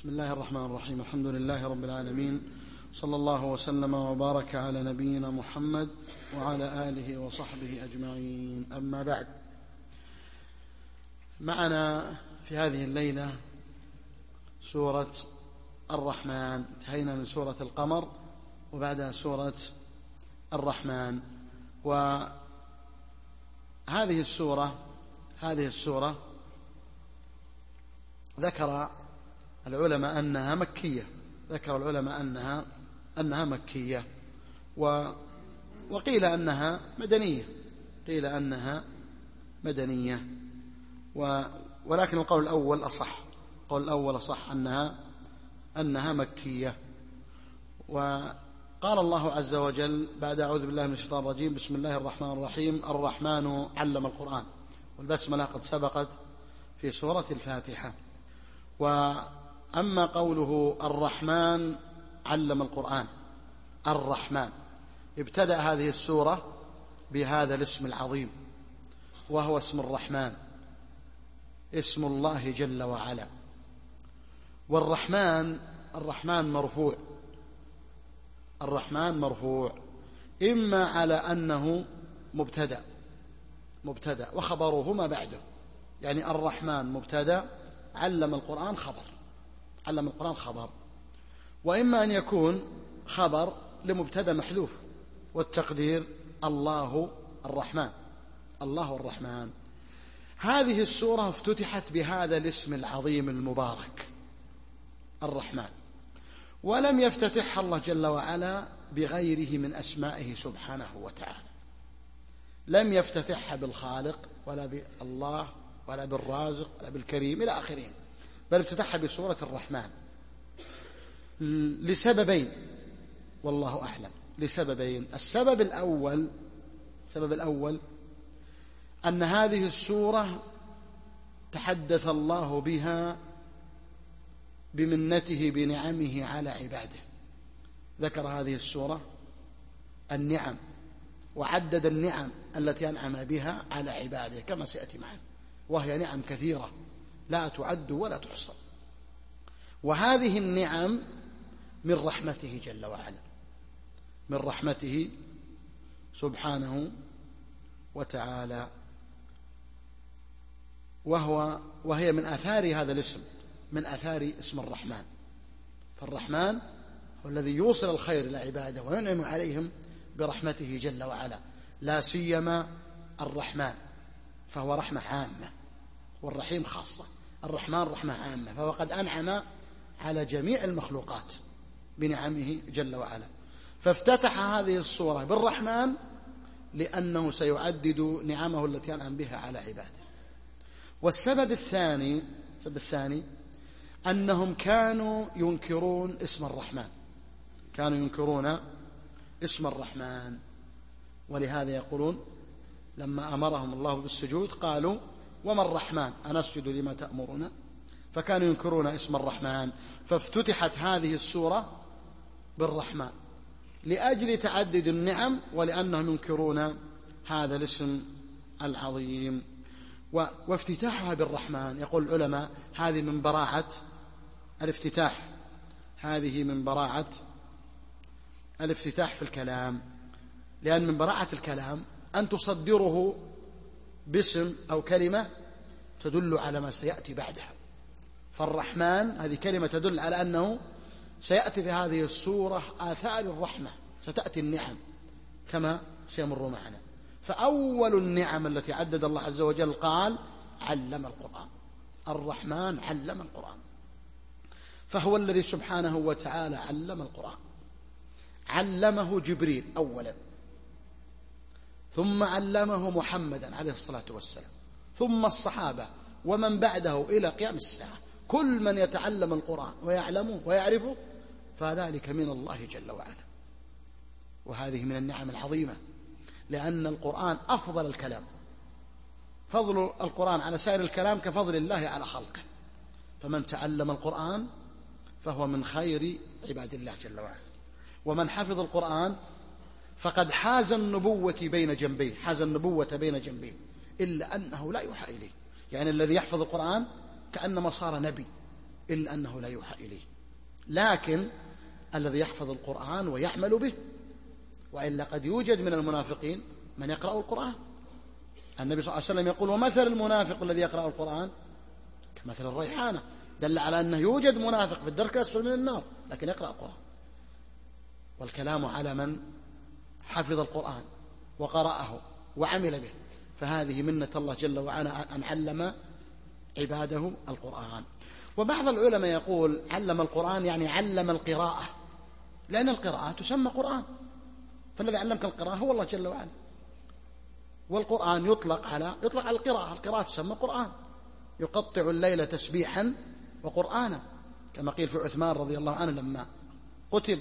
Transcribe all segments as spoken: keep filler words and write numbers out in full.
بسم الله الرحمن الرحيم. الحمد لله رب العالمين، صلى الله وسلم وبارك على نبينا محمد وعلى آله وصحبه أجمعين. أما بعد، معنا في هذه الليلة سورة الرحمن. انتهينا من سورة القمر وبعدها سورة الرحمن. وهذه السورة هذه السورة ذكر العلماء أنها مكية ذكر العلماء أنها أنها مكية و وقيل أنها مدنية قيل أنها مدنية و ولكن القول الأول أصح القول الأول أصح أنها أنها مكية. وقال الله عز وجل بعد أعوذ بالله من الشيطان الرجيم: بسم الله الرحمن الرحيم. الرحمن علم القرآن. والبسملة قد سبقت في سورة الفاتحة. وأما قوله الرحمن علم القرآن، الرحمن ابتدأ هذه السورة بهذا الاسم العظيم، وهو اسم الرحمن، اسم الله جل وعلا. والرحمن الرحمن مرفوع الرحمن مرفوع إما على أنه مبتدأ مبتدأ وخبره ما بعده، يعني الرحمن مبتدأ، علم القرآن خبر علم القرآن خبر وإما أن يكون خبر لمبتدأ محذوف، والتقدير الله الرحمن الله الرحمن. هذه السورة افتتحت بهذا الاسم العظيم المبارك الرحمن، ولم يفتتحها الله جل وعلا بغيره من أسمائه سبحانه وتعالى. لم يفتتحها بالخالق ولا بالله ولا بالرازق ولا بالكريم إلى آخره، بل افتتحها بسورة الرحمن لسببين والله أعلم لسببين. السبب الأول السبب الأول أن هذه السورة تحدث الله بها بمنته بنعمه على عباده. ذكر هذه السورة النعم وعدد النعم التي أنعم بها على عباده كما سيأتي معنا، وهي نعم كثيرة لا تعد ولا تحصى. وهذه النعم من رحمته جل وعلا من رحمته سبحانه وتعالى، وهو وهي من آثار هذا الاسم من آثار اسم الرحمن. فالرحمن هو الذي يوصل الخير إلى عباده وينعم عليهم برحمته جل وعلا، لا سيما الرحمن فهو رحمة عامة، والرحيم خاصة. الرحمن رحمة عامة، فهو قد أنعم على جميع المخلوقات بنعمه جل وعلا. فافتتح هذه السورة بالرحمن لأنه سيعدد نعمه التي أنعم بها على عباده. والسبب الثاني السبب الثاني أنهم كانوا ينكرون اسم الرحمن كانوا ينكرون اسم الرحمن ولهذا يقولون لما أمرهم الله بالسجود قالوا: وما الرحمن أنسجد لما تأمرنا؟ فكانوا ينكرون اسم الرحمن. فافتتحت هذه السورة بالرحمن لأجل تعدد النعم ولأنهم ينكرون هذا الاسم العظيم. وافتتاحها بالرحمن، يقول العلماء، هذه من براعة الافتتاح هذه من براعة الافتتاح في الكلام، لأن من براعة الكلام أن تصدره باسم أو كلمة تدل على ما سيأتي بعدها. فالرحمن هذه كلمة تدل على أنه سيأتي في هذه السورة آثار الرحمة، ستأتي النعم كما سيمر معنا. فأول النعم التي عدد الله عز وجل قال: علم القرآن. الرحمن علم القرآن، فهو الذي سبحانه وتعالى علم القرآن. علمه جبريل أولا، ثم علمه محمدا عليه الصلاة والسلام، ثم الصحابة ومن بعده إلى قيام الساعة. كل من يتعلم القرآن ويعلمه ويعرفه فذلك من الله جل وعلا. وهذه من النعم العظيمة، لأن القرآن أفضل الكلام. فضل القرآن على سائر الكلام كفضل الله على خلقه. فمن تعلم القرآن فهو من خير عباد الله جل وعلا. ومن حفظ القرآن فقد حاز النبوة بين جنبيه حاز النبوة بين جنبيه إلا أنه لا يوحى إليه. يعني الذي يحفظ القرآن كأنما صار نبي إلا أنه لا يوحى إليه. لكن الذي يحفظ القرآن ويعمل به، وإلا قد يوجد من المنافقين من يقرأ القرآن. النبي صلى الله عليه وسلم يقول: ومثل المنافق الذي يقرأ القرآن كمثل الريحانة. دل على أنه يوجد منافق في الدرك الأسفل من النار لكن يقرأ القرآن. والكلام على من حفظ القرآن وقرأه وعمل به، فهذه منة الله جل وعلا أن علم عباده القرآن. وبعض العلماء يقول علم القرآن يعني علم القراءة، لأن القراءة تسمى قرآن، فالذي علمك القراءة هو الله جل وعلا. والقرآن يطلق على يطلق على القراءة، القراءة تسمى قرآن. يقطع الليل تسبيحا وقرآنا، كما قيل في عثمان رضي الله عنه لما قتل،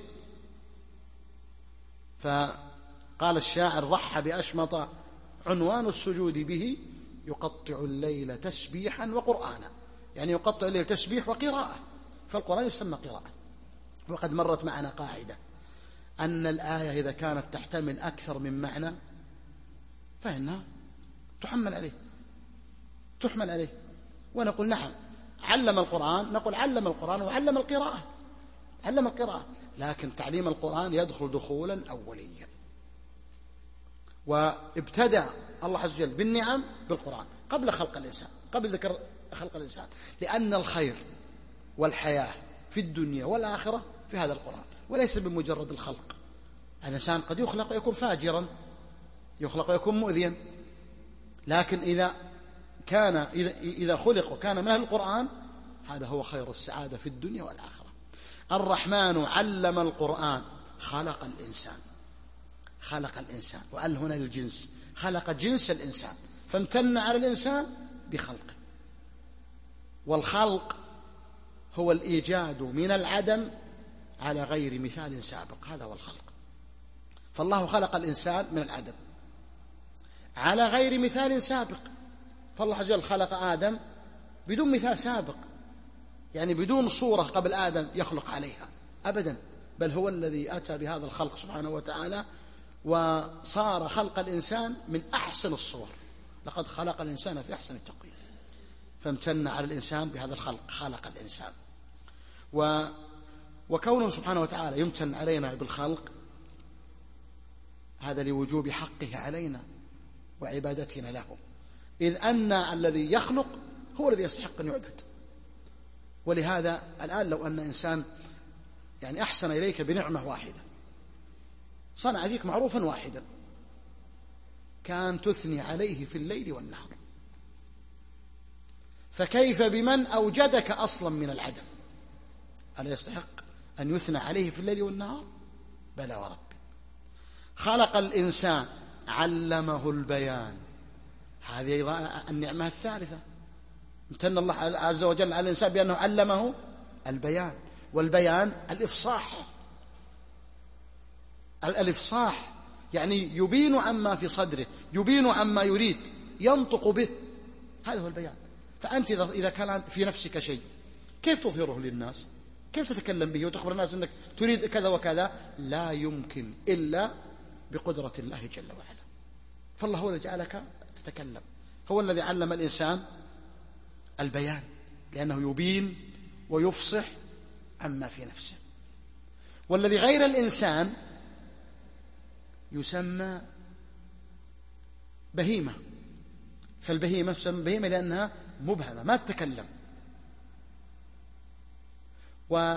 فقال الشاعر: ضحى بأشمط عنوان السجود به يقطع الليل تسبيحا وقرآنا، يعني يقطع الليل تسبيح وقراءة، فالقرآن يسمى قراءة. وقد مرت معنا قاعدة أن الآية إذا كانت تحتمل أكثر من معنى فإنها تحمل عليه تحمل عليه ونقول نعم علم القرآن، نقول علم القرآن وعلم القراءة علم القراءة لكن تعليم القرآن يدخل دخولا أوليا. وابتدأ الله عز وجل بالنعم بالقرآن قبل خلق الإنسان، قبل ذكر خلق الإنسان، لأن الخير والحياة في الدنيا والآخرة في هذا القرآن، وليس بمجرد الخلق. الإنسان قد يخلق ويكون فاجرا، يخلق ويكون مؤذيا، لكن إذا كان إذا, إذا خلق وكان من أهل القرآن هذا هو خير السعادة في الدنيا والآخرة. الرحمن علم القرآن خلق الإنسان خلق الإنسان وقال هنا للجنس، خلق جنس الإنسان، فامتن على الإنسان بخلقه. والخلق هو الإيجاد من العدم على غير مثال سابق، هذا هو الخلق. فالله خلق الإنسان من العدم على غير مثال سابق. فالله عز وجل خلق آدم بدون مثال سابق، يعني بدون صورة قبل آدم يخلق عليها أبدا، بل هو الذي أتى بهذا الخلق سبحانه وتعالى، وصار خلق الإنسان من أحسن الصور. لقد خلق الإنسان في أحسن التقويم، فامتن على الإنسان بهذا الخلق، خلق الإنسان. و... وكونه سبحانه وتعالى يمتن علينا بالخلق هذا لوجوب حقه علينا وعبادتنا له، إذ أن الذي يخلق هو الذي يستحق أن يعبد. ولهذا الآن لو أن إنسان يعني أحسن إليك بنعمة واحدة، صنع فيك معروفا واحدا، كان تثني عليه في الليل والنهار، فكيف بمن أوجدك أصلا من العدم؟ ألا يستحق أن يثنى عليه في الليل والنهار؟ بلى ورب. خلق الإنسان علمه البيان، هذه أيضا النعمة الثالثة. امتن الله عز وجل على الإنسان بأنه علمه البيان، والبيان الإفصاح الإفصاح يعني يبين عما في صدره، يبين عما يريد، ينطق به، هذا هو البيان. فأنت إذا كان في نفسك شيء كيف تظهره للناس؟ كيف تتكلم به وتخبر الناس أنك تريد كذا وكذا؟ لا يمكن إلا بقدرة الله جل وعلا. فالله هو الذي جعلك تتكلم، هو الذي علم الإنسان البيان، لأنه يبين ويفصح عما في نفسه. والذي غير الإنسان يسمى بهيمة، فالبهيمة تسمى بهيمة لأنها مبهمة ما تتكلم. و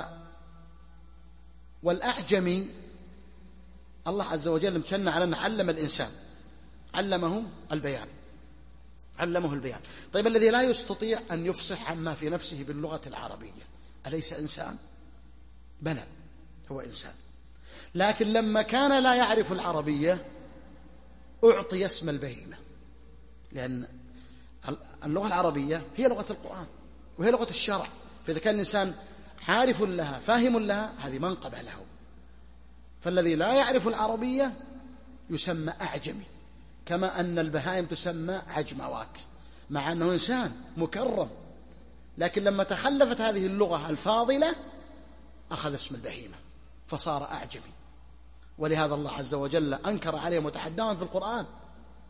والأعجمي الله عز وجل امتن على أن علم الإنسان، علمه البيان علمه البيان. طيب الذي لا يستطيع أن يفصح عما في نفسه باللغة العربية أليس إنسان؟ بلى هو إنسان، لكن لما كان لا يعرف العربية أعطي اسم البهيمة، لأن اللغة العربية هي لغة القرآن وهي لغة الشرع، فإذا كان الإنسان عارف لها فاهم لها هذه منقبة له. فالذي لا يعرف العربية يسمى أعجمي، كما أن البهائم تسمى عجموات، مع أنه إنسان مكرم، لكن لما تخلفت هذه اللغة الفاضلة أخذ اسم البهيمة فصار أعجمي. ولهذا الله عز وجل أنكر عليه متحداً في القرآن،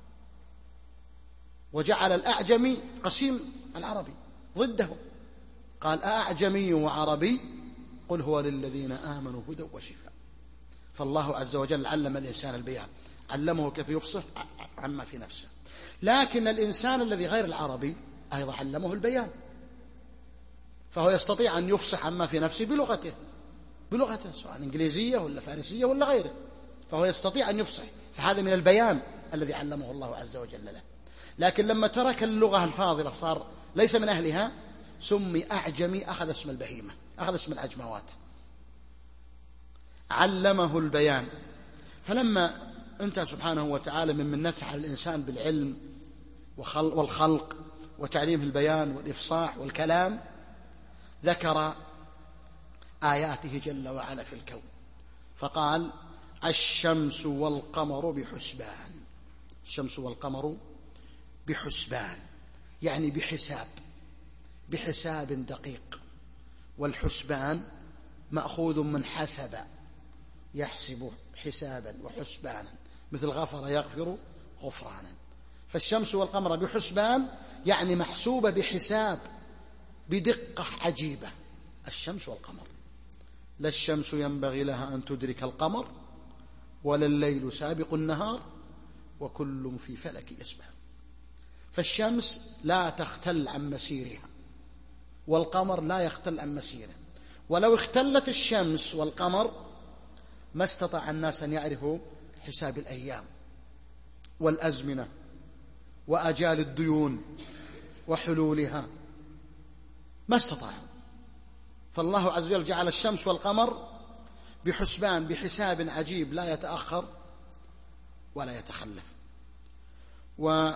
وجعل الأعجمي قسيم العربي ضده، قال أعجمي وعربي قل هو للذين آمنوا هدى وشفاء. فالله عز وجل علم الإنسان البيان، علمه كيف يفصح عما في نفسه. لكن الإنسان الذي غير العربي أيضا علمه البيان، فهو يستطيع أن يفصح عما في نفسه بلغته بلغته سواء إنجليزية ولا فارسية ولا غيره، فهو يستطيع أن يفصح، فهذا من البيان الذي علمه الله عز وجل له. لكن لما ترك اللغة الفاضلة صار ليس من أهلها، سمي أعجمي، أخذ اسم البهيمة، أخذ اسم العجموات، علمه البيان. فلما انتهى سبحانه وتعالى من منته على الإنسان بالعلم والخلق وتعليم البيان والإفصاح والكلام، ذكر آياته جل وعلا في الكون، فقال الشمس والقمر بحسبان. الشمس والقمر بحسبان يعني بحساب، بحساب دقيق. والحسبان مأخوذ من حسب، يحسب حسابا وحسبانا، مثل غفر يغفر غفرانا. فالشمس والقمر بحسبان يعني محسوبة بحساب، بدقة عجيبة. الشمس والقمر، لا الشمس ينبغي لها أن تدرك القمر ولا الليل سابق النهار وكل في فلك يسبح. فالشمس لا تختل عن مسيرها، والقمر لا يختل عن مسيره. ولو اختلت الشمس والقمر ما استطاع الناس أن يعرفوا حساب الأيام والأزمنة وأجال الديون وحلولها، ما استطاعوا. فالله عز وجل جعل الشمس والقمر بحسبان، بحساب عجيب لا يتأخر ولا يتخلف. و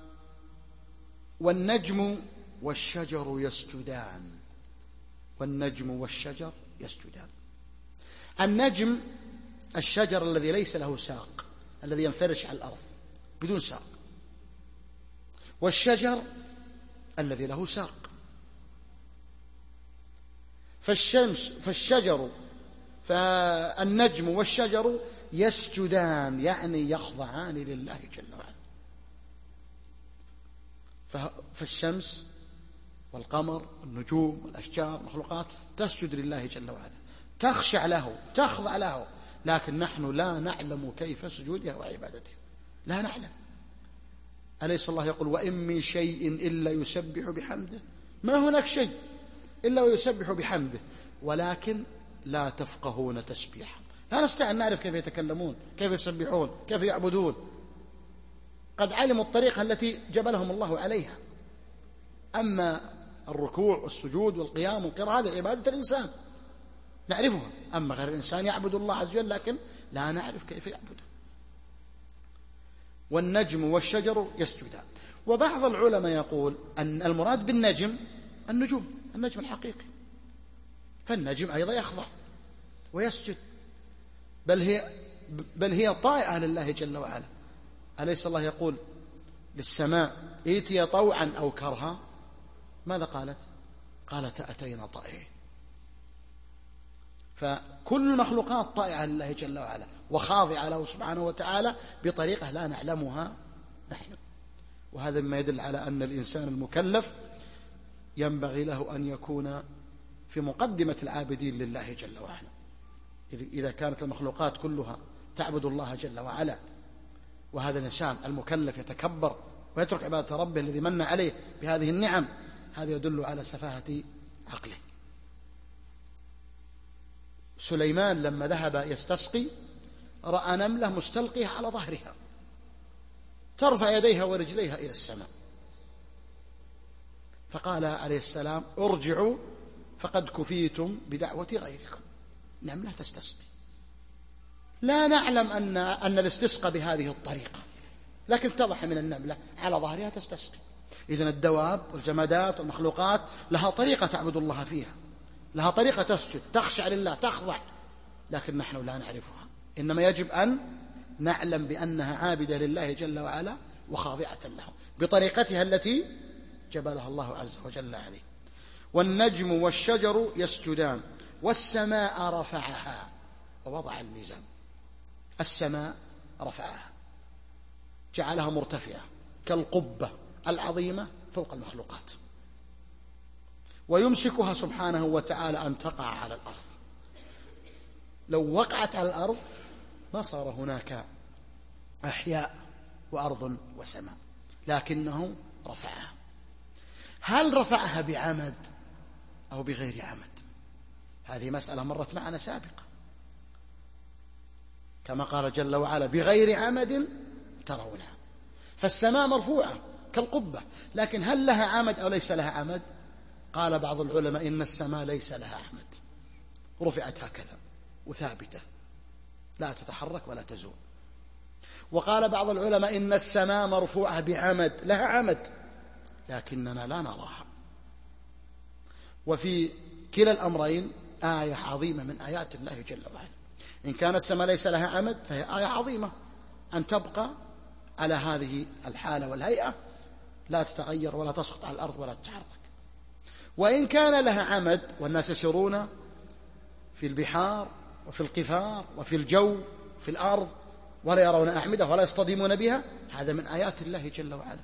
والنجم والشجر يسجدان. والنجم والشجر يسجدان. النجم الشجر الذي ليس له ساق، الذي ينفرش على الأرض بدون ساق، والشجر الذي له ساق. فالشمس فالشجر فالنجم والشجر يسجدان يعني يخضعان لله جل وعلا. فالشمس والقمر والنجوم والأشجار والمخلوقات تسجد لله جل وعلا، تخشع له، تخضع له، لكن نحن لا نعلم كيف سجودها وعبادتها، لا نعلم. أليس الله يقول وإن من شيء إلا يسبح بحمده؟ ما هناك شيء إلا ويسبح بحمده، ولكن لا تفقهون تسبيحا. لا نستطيع أن نعرف كيف يتكلمون، كيف يسبحون، كيف يعبدون. قد علموا الطريقة التي جبلهم الله عليها. أما الركوع والسجود والقيام والقراءة هذه عبادة الإنسان نعرفها، أما غير الإنسان يعبد الله عز وجل لكن لا نعرف كيف يعبده. والنجم والشجر يسجدان. وبعض العلماء يقول أن المراد بالنجم النجوم، النجم الحقيقي، فالنجم أيضا يخضع ويسجد، بل هي بل هي طائعة لله جل وعلا. أليس الله يقول للسماء ائتي طوعا أو كرها؟ ماذا قالت؟ قالت أتينا طائعين. فكل المخلوقات طائعة لله جل وعلا وخاضعة له سبحانه وتعالى بطريقة لا نعلمها نحن. وهذا مما يدل على أن الإنسان المكلف ينبغي له أن يكون في مقدمة العابدين لله جل وعلا. إذا كانت المخلوقات كلها تعبد الله جل وعلا، وهذا الإنسان المكلف يتكبر ويترك عبادة ربه الذي من عليه بهذه النعم، هذا يدل على سفاهة عقله. سليمان لما ذهب يستسقي رأى نملة مستلقية على ظهرها ترفع يديها ورجليها إلى السماء، فقال عليه السلام ارجعوا فقد كفيتم بدعوة غيركم. نملة تستسقي. لا نعلم أن أن الاستسقاء بهذه الطريقة، لكن اتضح من النملة على ظهرها تستسقي. إذن الدواب والجمادات والمخلوقات لها طريقة تعبد الله فيها، لها طريقة تسجد، تخشع لله، تخضع، لكن نحن لا نعرفها. إنما يجب أن نعلم بأنها عابدة لله جل وعلا وخاضعة له بطريقتها التي جبلها الله عز وجل عليه. والنجم والشجر يسجدان. والسماء رفعها ووضع الميزان. السماء رفعها، جعلها مرتفعة كالقبة العظيمة فوق المخلوقات. ويمسكها سبحانه وتعالى أن تقع على الأرض. لو وقعت على الأرض ما صار هناك أحياء وأرض وسماء، لكنه رفعها. هل رفعها بعمد أو بغير عمد؟ هذه مسألة مرت معنا سابقا، كما قال جل وعلا بغير عمد ترونها. فالسماء مرفوعة كالقبة، لكن هل لها عمد أو ليس لها عمد؟ قال بعض العلماء إن السماء ليس لها عمد، رفعت هكذا وثابتة لا تتحرك ولا تزول. وقال بعض العلماء إن السماء مرفوعة بعمد، لها عمد لكننا لا نراها. وفي كلا الأمرين آية عظيمة من آيات الله جل وعلا. إن كان السماء ليس لها عمد فهي آية عظيمة أن تبقى على هذه الحالة والهيئة، لا تتغير ولا تسقط على الأرض ولا تتحرك. وإن كان لها عمد والناس يسيرون في البحار وفي القفار وفي الجو في الأرض ولا يرون أعمدة ولا يصطدمون بها، هذا من آيات الله جل وعلا.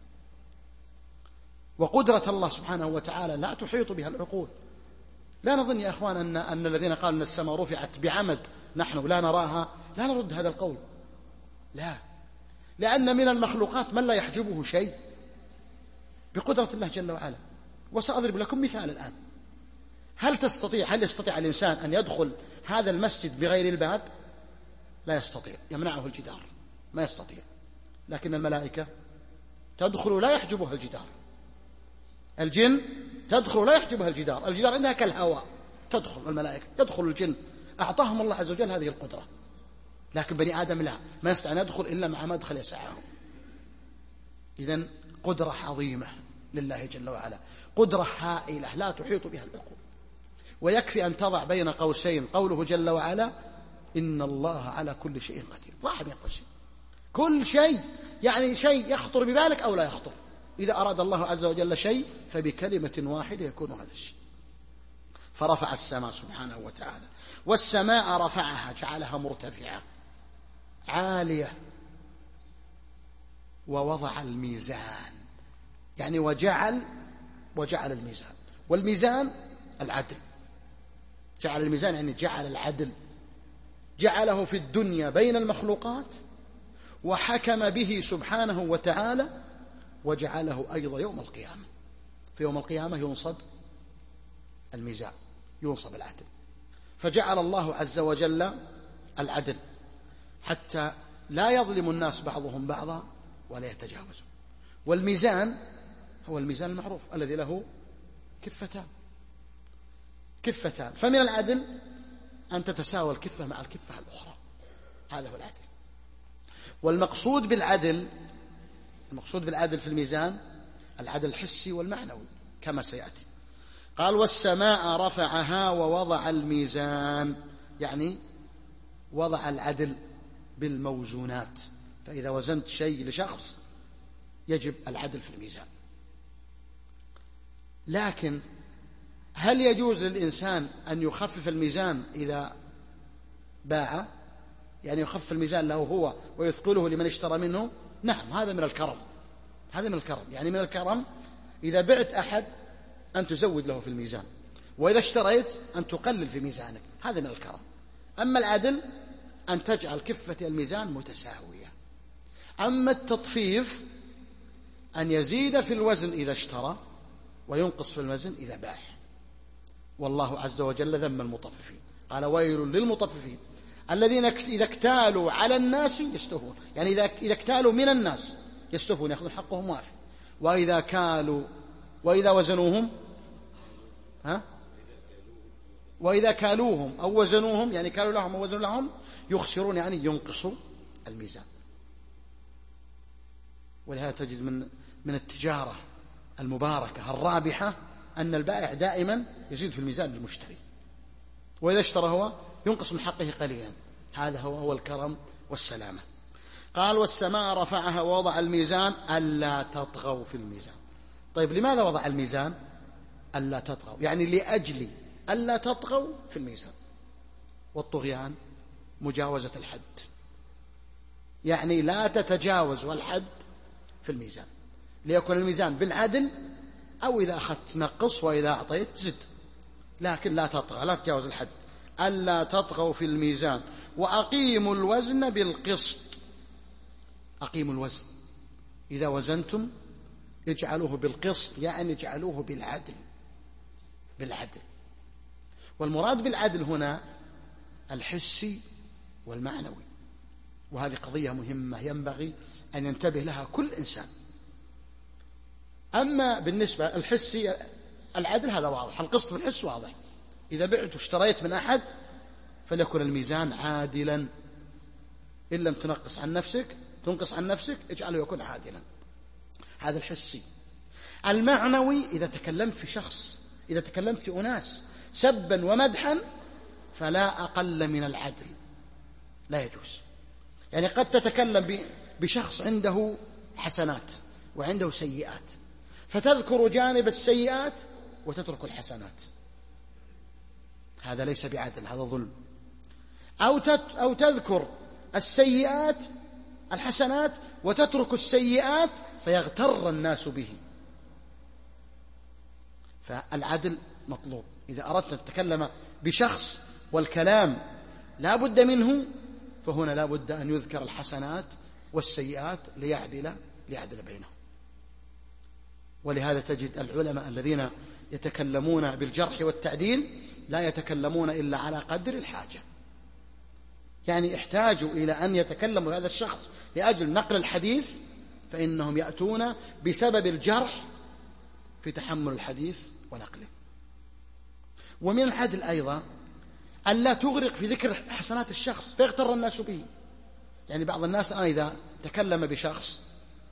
وقدرة الله سبحانه وتعالى لا تحيط بها العقول. لا نظن يا أخوان أن, أن الذين قالوا أن السماء رفعت بعمد نحن لا نراها، لا نرد هذا القول، لا، لأن من المخلوقات من لا يحجبه شيء بقدرة الله جل وعلا. وسأضرب لكم مثال الآن. هل تستطيع هل يستطيع الإنسان أن يدخل هذا المسجد بغير الباب؟ لا يستطيع، يمنعه الجدار، ما يستطيع. لكن الملائكة تدخل لا يحجبها الجدار، الجن تدخل لا يحجبها الجدار، الجدار عندها كالهواء، تدخل الملائكة، يدخل الجن، أعطاهم الله عز وجل هذه القدرة. لكن بني آدم لا، ما يستطيع أن يدخل إلا مع مدخل يسعه. إذن قدرة عظيمة لله جل وعلا، قدرة هائلة لا تحيط بها العقول. ويكفي أن تضع بين قوسين قوله جل وعلا إن الله على كل شيء قدير. ضع بين قوسين كل شيء، يعني شيء يخطر ببالك أو لا يخطر. إذا أراد الله عز وجل شيء فبكلمة واحدة يكون هذا الشيء. فرفع السماء سبحانه وتعالى، والسماء رفعها جعلها مرتفعة عالية، ووضع الميزان، يعني وجعل وجعل الميزان. والميزان العدل، جعل الميزان يعني جعل العدل، جعله في الدنيا بين المخلوقات، وحكم به سبحانه وتعالى، وجعله أيضا يوم القيامة. في يوم القيامة ينصب الميزان، ينصب العدل. فجعل الله عز وجل العدل حتى لا يظلم الناس بعضهم بعضا ولا يتجاوزوا. والميزان هو الميزان المعروف الذي له كفتان كفتان فمن العدل أن تتساوى الكفة مع الكفة الأخرى، هذا هو العدل. والمقصود بالعدل المقصود بالعدل في الميزان العدل الحسي والمعنوي كما سيأتي. قال والسماء رفعها ووضع الميزان، يعني وضع العدل بالموزونات. فإذا وزنت شيء لشخص يجب العدل في الميزان. لكن هل يجوز للإنسان أن يخفف الميزان إذا باع؟ يعني يخفف الميزان له هو ويثقله لمن اشترى منه؟ نعم، هذا من الكرم، هذا من الكرم. يعني من الكرم إذا بعت أحد أن تزود له في الميزان، وإذا اشتريت أن تقلل في ميزانك، هذا من الكرم. أما العدل أن تجعل كفة الميزان متساوية. أما التطفيف أن يزيد في الوزن إذا اشترى وينقص في الوزن إذا باع. والله عز وجل ذم المطففين، قال ويل للمطففين الذين إذا اكتالوا على الناس يستوفون، يعني إذا إذا اكتالوا من الناس يستوفون، يأخذون حقهم وافي. وإذا كالوا وإذا وزنوهم ها وإذا كالوهم أو وزنوهم، يعني كالوا لهم أو وزنوا لهم، يخسرون، يعني ينقصوا الميزان. ولهذا تجد من من التجارة المباركة الرابحة أن البائع دائما يزيد في الميزان للمشتري، وإذا اشترى هو ينقص من حقه قليلا. هذا هو هو الكرم والسلامة. قال والسماء رفعها ووضع الميزان ألا تطغوا في الميزان. طيب لماذا وضع الميزان ألا تطغوا؟ يعني لأجل ألا تطغوا في الميزان. والطغيان مجاوزة الحد، يعني لا تتجاوز الحد في الميزان، ليكون الميزان بالعدل أو إذا أخذت نقص، وإذا أعطيت زد، لكن لا تطغى، لا تجاوز الحد. ألا تطغوا في الميزان وأقيموا الوزن بالقسط. أقيموا الوزن، إذا وزنتم اجعلوه بالقسط، يعني اجعلوه بالعدل، بالعدل. والمراد بالعدل هنا الحسي والمعنوي، وهذه قضية مهمة ينبغي أن ينتبه لها كل إنسان. أما بالنسبة الحسي العدل هذا واضح، القسط بالحس واضح. إذا بعت واشتريت من أحد فليكن الميزان عادلا، إن لم تنقص عن نفسك تنقص عن نفسك اجعله يكون عادلا. هذا الحسي. المعنوي إذا تكلمت في شخص، إذا تكلمت في أناس سبا ومدحا فلا أقل من العدل، لا يجوز. يعني قد تتكلم بشخص عنده حسنات وعنده سيئات، فتذكر جانب السيئات وتترك الحسنات، هذا ليس بعدل، هذا ظلم. أو أو تذكر السيئات الحسنات وتترك السيئات فيغتر الناس به. فالعدل مطلوب. إذا أردت أن تتكلم بشخص والكلام لا بد منه، فهنا لا بد أن يذكر الحسنات والسيئات ليعدل ليعدل بينهم. ولهذا تجد العلماء الذين يتكلمون بالجرح والتعديل لا يتكلمون إلا على قدر الحاجة، يعني احتاجوا إلى أن يتكلموا هذا الشخص لأجل نقل الحديث، فإنهم يأتون بسبب الجرح في تحمل الحديث ونقله. ومن العدل أيضا ألا تغرق في ذكر حسنات الشخص فيغتر الناس به. يعني بعض الناس الآن إذا تكلم بشخص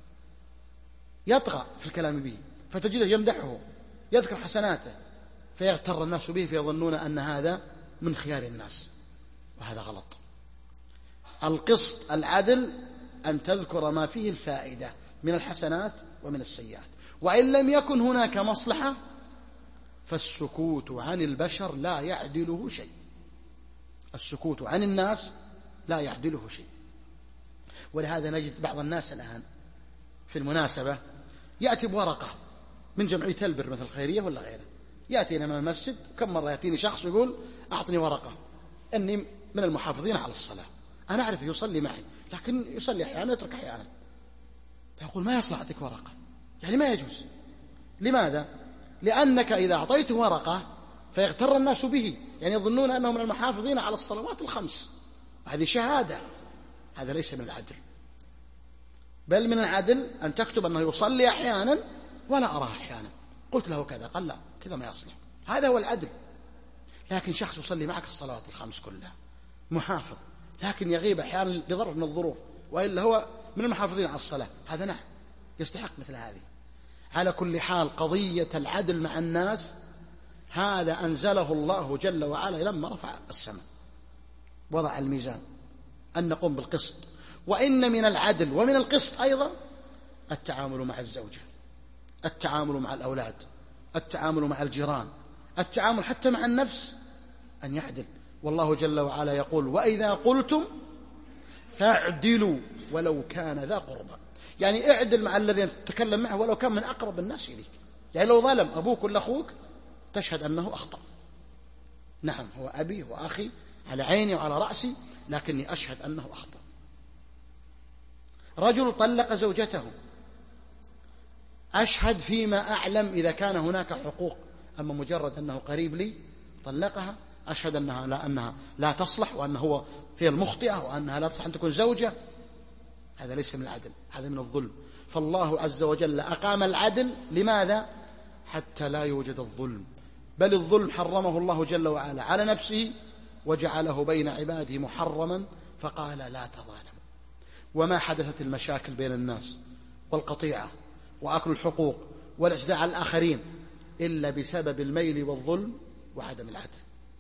يطغى في الكلام به، فتجده يمدحه يذكر حسناته فيغتر الناس به، فيظنون أن هذا من خيار الناس، وهذا غلط. القسط العدل أن تذكر ما فيه الفائدة من الحسنات ومن السيئات، وإن لم يكن هناك مصلحة فالسكوت عن البشر لا يعدله شيء، السكوت عن الناس لا يعدله شيء. ولهذا نجد بعض الناس الآن في المناسبة يأتي بورقة من جمعية البر مثل الخيرية ولا غيره، يأتينا من المسجد، كم مرة يأتيني شخص يقول أعطني ورقة أني من المحافظين على الصلاة، أنا أعرف يصلي معي لكن يصلي أحيانا يترك أحيانا، فيقول ما يصلح أعطيك ورقة، يعني ما يجوز. لماذا؟ لأنك إذا أعطيته ورقة فيغتر الناس به، يعني يظنون أنه من المحافظين على الصلوات الخمس، هذه شهادة، هذا ليس من العدل. بل من العدل أن تكتب أنه يصلي أحيانا ولا أراه أحيانا، قلت له كذا قال لا كذا ما يصلح، هذا هو العدل. لكن شخص يصلي معك الصلوات الخمس كلها محافظ، لكن يغيب أحيانا بظرف من الظروف، وإلا هو من المحافظين على الصلاة، هذا نعم يستحق مثل هذه. على كل حال قضية العدل مع الناس هذا أنزله الله جل وعلا لما رفع السماء وضع الميزان، أن نقوم بالقسط. وإن من العدل ومن القسط أيضا التعامل مع الزوجة، التعامل مع الأولاد، التعامل مع الجيران، التعامل حتى مع النفس أن يعدل. والله جل وعلا يقول وإذا قلتم فاعدلوا ولو كان ذا قربى، يعني اعدل مع الذين تتكلم معه ولو كان من أقرب الناس إليك. يعني لو ظلم أبوك ولا أخوك تشهد أنه أخطأ، نعم هو أبي وأخي على عيني وعلى رأسي، لكني أشهد أنه أخطأ. رجل طلق زوجته، أشهد فيما أعلم إذا كان هناك حقوق، أما مجرد أنه قريب لي طلقها أشهد أنها لا, أنها لا تصلح، وأنه هو هي المخطئة، وأنها لا تصلح أن تكون زوجة، هذا ليس من العدل، هذا من الظلم. فالله عز وجل أقام العدل لماذا؟ حتى لا يوجد الظلم، بل الظلم حرمه الله جل وعلا على نفسه وجعله بين عباده محرما، فقال لا تظالموا. وما حدثت المشاكل بين الناس والقطيعة وأكل الحقوق والاعتداء على الآخرين إلا بسبب الميل والظلم وعدم العدل.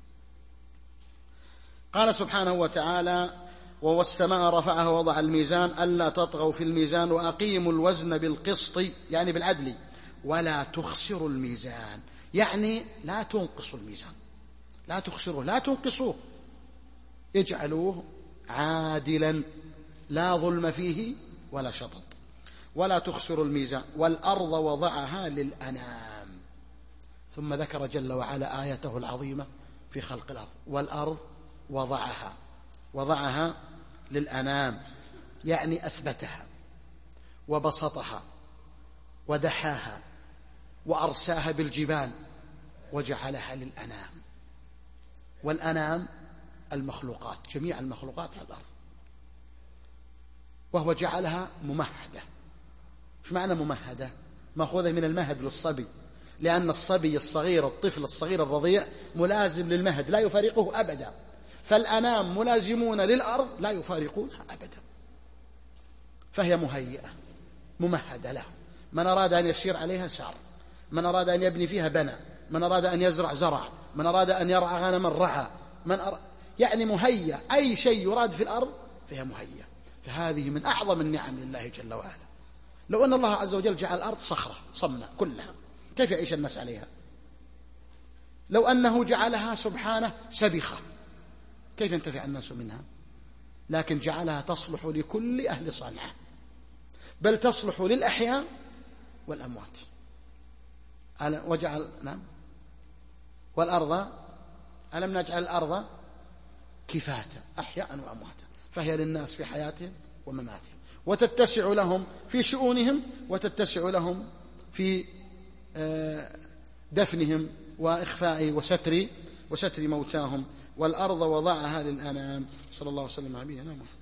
قال سبحانه وتعالى والسماء رفعها ووضع الميزان ألا تطغوا في الميزان وأقيموا الوزن بالقسط، يعني بالعدل، ولا تخسروا الميزان، يعني لا تنقصوا الميزان، لا تخسروه لا تنقصوه، اجعلوه عادلا لا ظلم فيه ولا شطط. ولا تخسروا الميزان والأرض وضعها للأنام، ثم ذكر جل وعلا آيته العظيمة في خلق الأرض. والأرض وضعها، وضعها للأنام، يعني أثبتها وبسطها ودحاها وأرساها بالجبال وجعلها للأنام. والأنام المخلوقات، جميع المخلوقات على الأرض، وهو جعلها ممهدة. ايش معنى ممهدة؟ مأخوذة من المهد للصبي، لأن الصبي الصغير، الطفل الصغير الرضيع ملازم للمهد لا يفارقه أبدا، فالأنام ملازمون للأرض لا يفارقونها أبدا، فهي مهيئة ممهدة له. من أراد أن يسير عليها سار، من أراد أن يبني فيها بنى، من أراد أن يزرع زرع، من أراد أن يرعى غنما رعى، من أر... يعني مهيئة، أي شيء يراد في الأرض فهي مهيئة. فهذه من أعظم النعم لله جل وعلا. لو أن الله عز وجل جعل الأرض صخرة صمنا كلها، كيف يعيش الناس عليها؟ لو أنه جعلها سبحانه سبخة، كيف ينتفع الناس منها؟ لكن جعلها تصلح لكل أهل صنعاء، بل تصلح للأحياء والأموات. وجعل نعم والأرض ألم نجعل الأرض كفاتا أحياء وأمواتا، فهي للناس في حياتهم ومماتهم، وتتسع لهم في شؤونهم، وتتسع لهم في دفنهم وإخفاء وستر وستر موتاهم. والأرض وضعها للأنام. صلى الله وسلم على نبينا محمد.